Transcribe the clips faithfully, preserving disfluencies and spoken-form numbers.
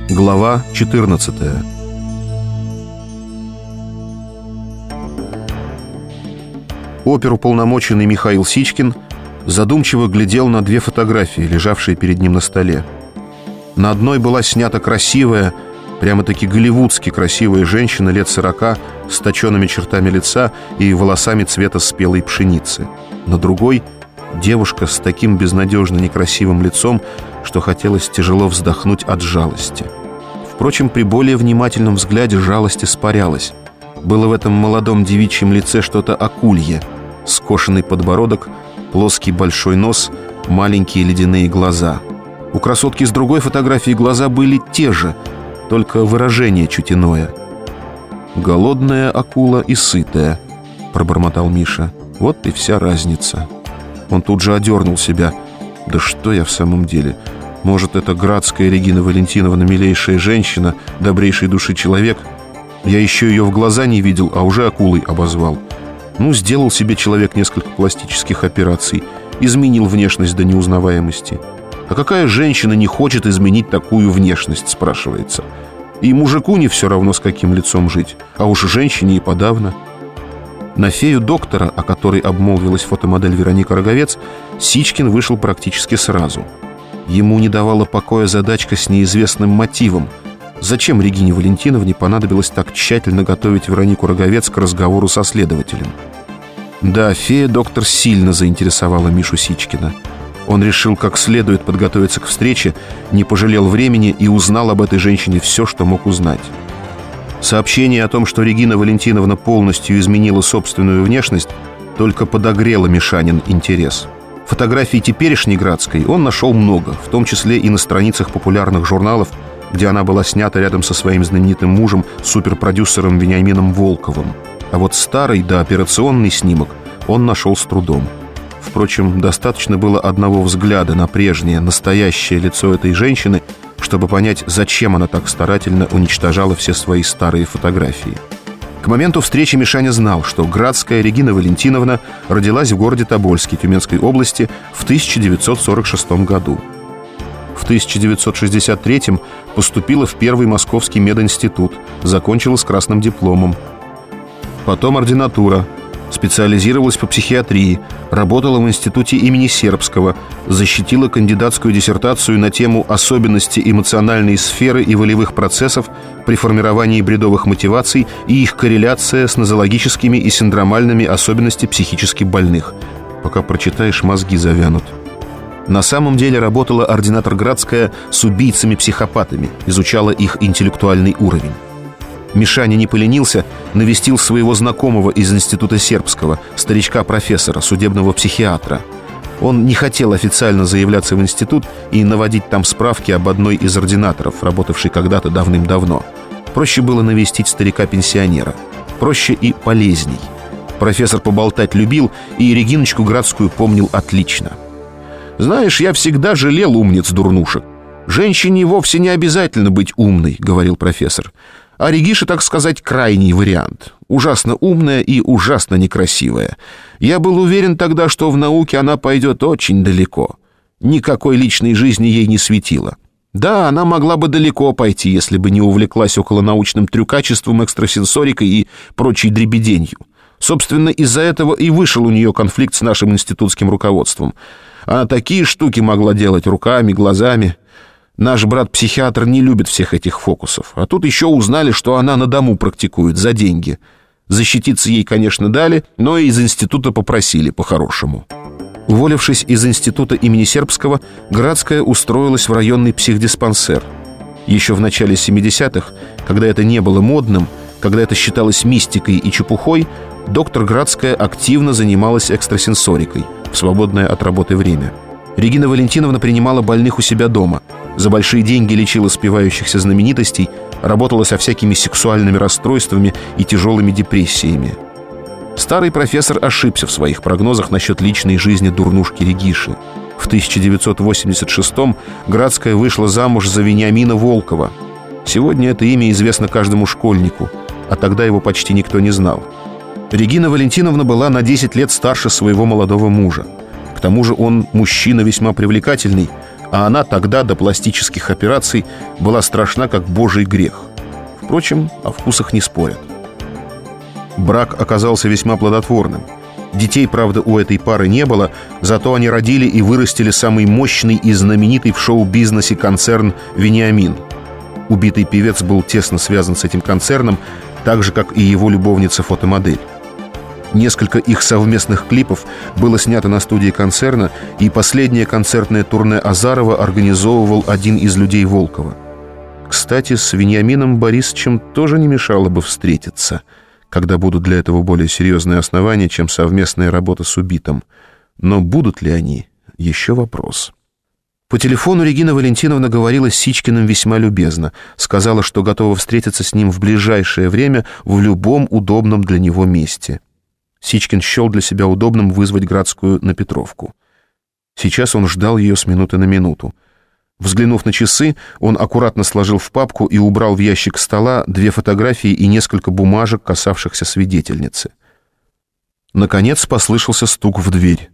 Глава четырнадцатая. Оперуполномоченный Михаил Сичкин задумчиво глядел на две фотографии, лежавшие перед ним на столе. На одной была снята красивая, прямо-таки голливудски красивая женщина лет сорока с точенными чертами лица и волосами цвета спелой пшеницы. На другой — девушка с таким безнадежно некрасивым лицом, что хотелось тяжело вздохнуть от жалости. Впрочем, при более внимательном взгляде жалость испарялась. Было в этом молодом девичьем лице что-то акулье: скошенный подбородок, плоский большой нос, маленькие ледяные глаза. У красотки с другой фотографии глаза были те же, только выражение чуть иное. «Голодная акула и сытая», — пробормотал Миша. «Вот и вся разница». Он тут же одернул себя. «Да что я в самом деле? Может, это Градская Регина Валентиновна, милейшая женщина, добрейшей души человек? Я еще ее в глаза не видел, а уже акулой обозвал. Ну, сделал себе человек несколько пластических операций, изменил внешность до неузнаваемости. А какая женщина не хочет изменить такую внешность, спрашивается? И мужику не все равно, с каким лицом жить, а уж женщине и подавно». На фею доктора, о которой обмолвилась фотомодель Вероника Роговец, Сичкин вышел практически сразу. Ему не давала покоя задачка с неизвестным мотивом. Зачем Регине Валентиновне понадобилось так тщательно готовить Веронику Роговец к разговору со следователем? Да, фея-доктор сильно заинтересовала Мишу Сичкина. Он решил как следует подготовиться к встрече, не пожалел времени и узнал об этой женщине все, что мог узнать. Сообщение о том, что Регина Валентиновна полностью изменила собственную внешность, только подогрело Мишанин интерес. Фотографий теперешней Градской он нашел много, в том числе и на страницах популярных журналов, где она была снята рядом со своим знаменитым мужем, суперпродюсером Вениамином Волковым. А вот старый дооперационный снимок он нашел с трудом. Впрочем, достаточно было одного взгляда на прежнее, настоящее лицо этой женщины, чтобы понять, зачем она так старательно уничтожала все свои старые фотографии. К моменту встречи Мишаня знал, что Градская Регина Валентиновна родилась в городе Тобольске Тюменской области в тысяча девятьсот сорок шестом году. В тысяча девятьсот шестьдесят третьем поступила в Первый Московский мединститут, закончила с красным дипломом. Потом ординатура, специализировалась по психиатрии, работала в институте имени Сербского, защитила кандидатскую диссертацию на тему «Особенности эмоциональной сферы и волевых процессов при формировании бредовых мотиваций и их корреляция с нозологическими и синдромальными особенностями психически больных». Пока прочитаешь, мозги завянут. На самом деле работала ординатор Градская с убийцами-психопатами, изучала их интеллектуальный уровень. Мишаня не поленился, навестил своего знакомого из института Сербского, старичка-профессора, судебного психиатра. Он не хотел официально заявляться в институт и наводить там справки об одной из ординаторов, работавшей когда-то давным-давно. Проще было навестить старика-пенсионера. Проще и полезней. Профессор поболтать любил и Региночку Градскую помнил отлично. «Знаешь, я всегда жалел умниц-дурнушек. Женщине вовсе не обязательно быть умной», — говорил профессор. А Региша, так сказать, крайний вариант. Ужасно умная и ужасно некрасивая. Я был уверен тогда, что в науке она пойдет очень далеко. Никакой личной жизни ей не светило. Да, она могла бы далеко пойти, если бы не увлеклась околонаучным трюкачеством, экстрасенсорикой и прочей дребеденью. Собственно, из-за этого и вышел у нее конфликт с нашим институтским руководством. Она такие штуки могла делать руками, глазами. Наш брат-психиатр не любит всех этих фокусов. А тут еще узнали, что она на дому практикует за деньги. Защититься ей, конечно, дали, но и из института попросили по-хорошему. Уволившись из института имени Сербского, Градская устроилась в районный психдиспансер. Еще в начале семидесятых, когда это не было модным, когда это считалось мистикой и чепухой, доктор Градская активно занималась экстрасенсорикой в свободное от работы время. Регина Валентиновна принимала больных у себя дома, за большие деньги лечила спивающихся знаменитостей, работала со всякими сексуальными расстройствами и тяжелыми депрессиями. Старый профессор ошибся в своих прогнозах насчет личной жизни дурнушки Региши. В тысяча девятьсот восемьдесят шестом Градская вышла замуж за Вениамина Волкова. Сегодня это имя известно каждому школьнику, а тогда его почти никто не знал. Регина Валентиновна была на десять лет старше своего молодого мужа. К тому же он мужчина весьма привлекательный, а она тогда до пластических операций была страшна, как божий грех. Впрочем, о вкусах не спорят. Брак оказался весьма плодотворным. Детей, правда, у этой пары не было, зато они родили и вырастили самый мощный и знаменитый в шоу-бизнесе концерн «Вениамин». Убитый певец был тесно связан с этим концерном, так же, как и его любовница-фотомодель. Несколько их совместных клипов было снято на студии концерна, и последнее концертное турне Азарова организовывал один из людей Волкова. Кстати, с Вениамином Борисовичем тоже не мешало бы встретиться, когда будут для этого более серьезные основания, чем совместная работа с убитым. Но будут ли они — еще вопрос. По телефону Регина Валентиновна говорила с Сичкиным весьма любезно. Сказала, что готова встретиться с ним в ближайшее время в любом удобном для него месте. Сичкин счел для себя удобным вызвать Градскую на Петровку. Сейчас он ждал ее с минуты на минуту. Взглянув на часы, он аккуратно сложил в папку и убрал в ящик стола две фотографии и несколько бумажек, касавшихся свидетельницы. Наконец послышался стук в дверь.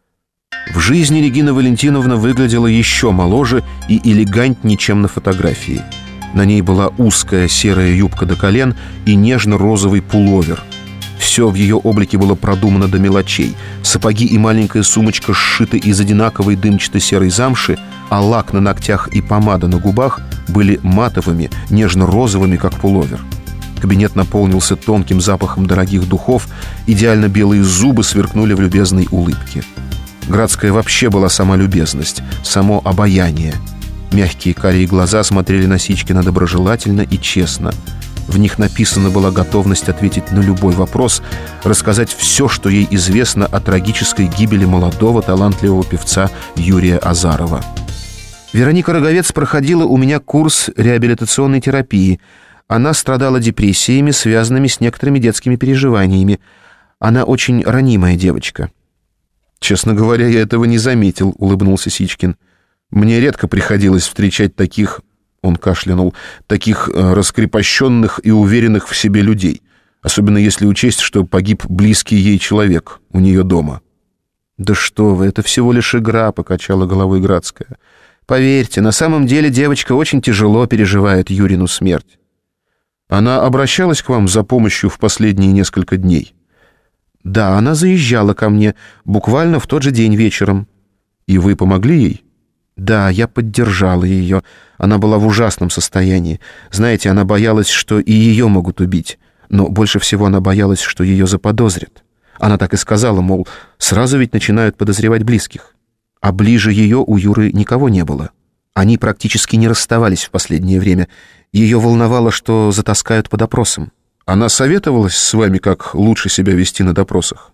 В жизни Регина Валентиновна выглядела еще моложе и элегантнее, чем на фотографии. На ней была узкая серая юбка до колен и нежно-розовый пуловер. Все в ее облике было продумано до мелочей. Сапоги и маленькая сумочка сшиты из одинаковой дымчато-серой замши, а лак на ногтях и помада на губах были матовыми, нежно-розовыми, как пуловер. Кабинет наполнился тонким запахом дорогих духов, идеально белые зубы сверкнули в любезной улыбке. Градская вообще была сама любезность, само обаяние. Мягкие карие глаза смотрели на Сичкина доброжелательно и честно. В них написана была готовность ответить на любой вопрос, рассказать все, что ей известно о трагической гибели молодого талантливого певца Юрия Азарова. Вероника Роговец проходила у меня курс реабилитационной терапии. Она страдала депрессиями, связанными с некоторыми детскими переживаниями. Она очень ранимая девочка. «Честно говоря, я этого не заметил», — улыбнулся Сичкин. «Мне редко приходилось встречать таких...» Он кашлянул. «Таких э, раскрепощенных и уверенных в себе людей. Особенно если учесть, что погиб близкий ей человек у нее дома». «Да что вы, это всего лишь игра», — покачала головой Градская. «Поверьте, на самом деле девочка очень тяжело переживает Юрину смерть». «Она обращалась к вам за помощью в последние несколько дней?» «Да, она заезжала ко мне буквально в тот же день вечером». «И вы помогли ей?» «Да, я поддержала ее. Она была в ужасном состоянии. Знаете, она боялась, что и ее могут убить. Но больше всего она боялась, что ее заподозрят. Она так и сказала, мол, сразу ведь начинают подозревать близких. А ближе ее у Юры никого не было. Они практически не расставались в последнее время. Ее волновало, что затаскают по допросам». «Она советовалась с вами, как лучше себя вести на допросах?»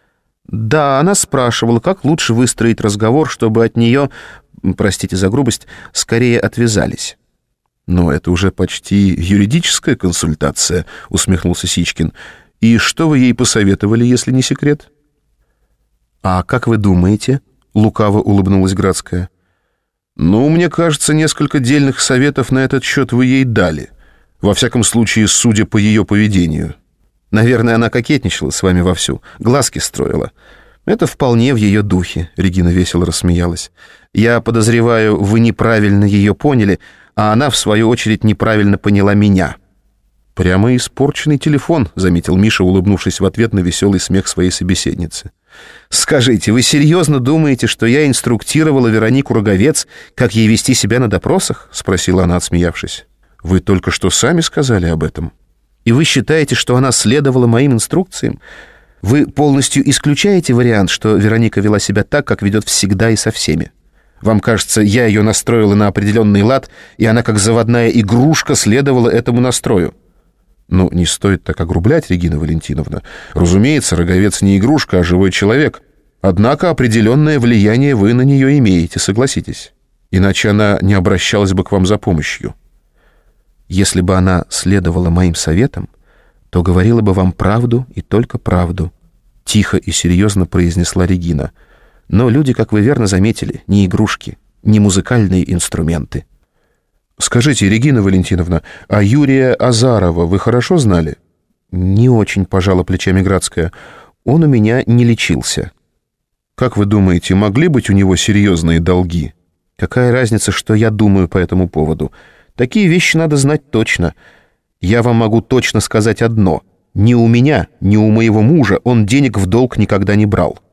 «Да, она спрашивала, как лучше выстроить разговор, чтобы от нее, простите за грубость, скорее отвязались». «Но это уже почти юридическая консультация», — усмехнулся Сичкин. «И что вы ей посоветовали, если не секрет?» «А как вы думаете?» — лукаво улыбнулась Градская. «Ну, мне кажется, несколько дельных советов на этот счет вы ей дали. Во всяком случае, судя по ее поведению. Наверное, она кокетничала с вами вовсю, глазки строила. Это вполне в ее духе», — Регина весело рассмеялась. «Я подозреваю, вы неправильно ее поняли, а она, в свою очередь, неправильно поняла меня». «Прямо испорченный телефон», — заметил Миша, улыбнувшись в ответ на веселый смех своей собеседницы. «Скажите, вы серьезно думаете, что я инструктировала Веронику Роговец, как ей вести себя на допросах?» — спросила она, отсмеявшись. «Вы только что сами сказали об этом. И вы считаете, что она следовала моим инструкциям? Вы полностью исключаете вариант, что Вероника вела себя так, как ведет всегда и со всеми? Вам кажется, я ее настроила на определенный лад, и она, как заводная игрушка, следовала этому настрою?» «Ну, не стоит так огрублять, Регина Валентиновна. Разумеется, Роговец не игрушка, а живой человек. Однако определенное влияние вы на нее имеете, согласитесь. Иначе она не обращалась бы к вам за помощью». «Если бы она следовала моим советам, то говорила бы вам правду и только правду», — тихо и серьезно произнесла Регина. «Но люди, как вы верно заметили, не игрушки, не музыкальные инструменты». «Скажите, Регина Валентиновна, а Юрия Азарова вы хорошо знали?» «Не очень», — пожала плечами Градская. «Он у меня не лечился». «Как вы думаете, могли быть у него серьезные долги?» Какая разница, что я думаю по этому поводу? Такие вещи надо знать точно. Я вам могу точно сказать одно. Ни у меня, ни у моего мужа он денег в долг никогда не брал.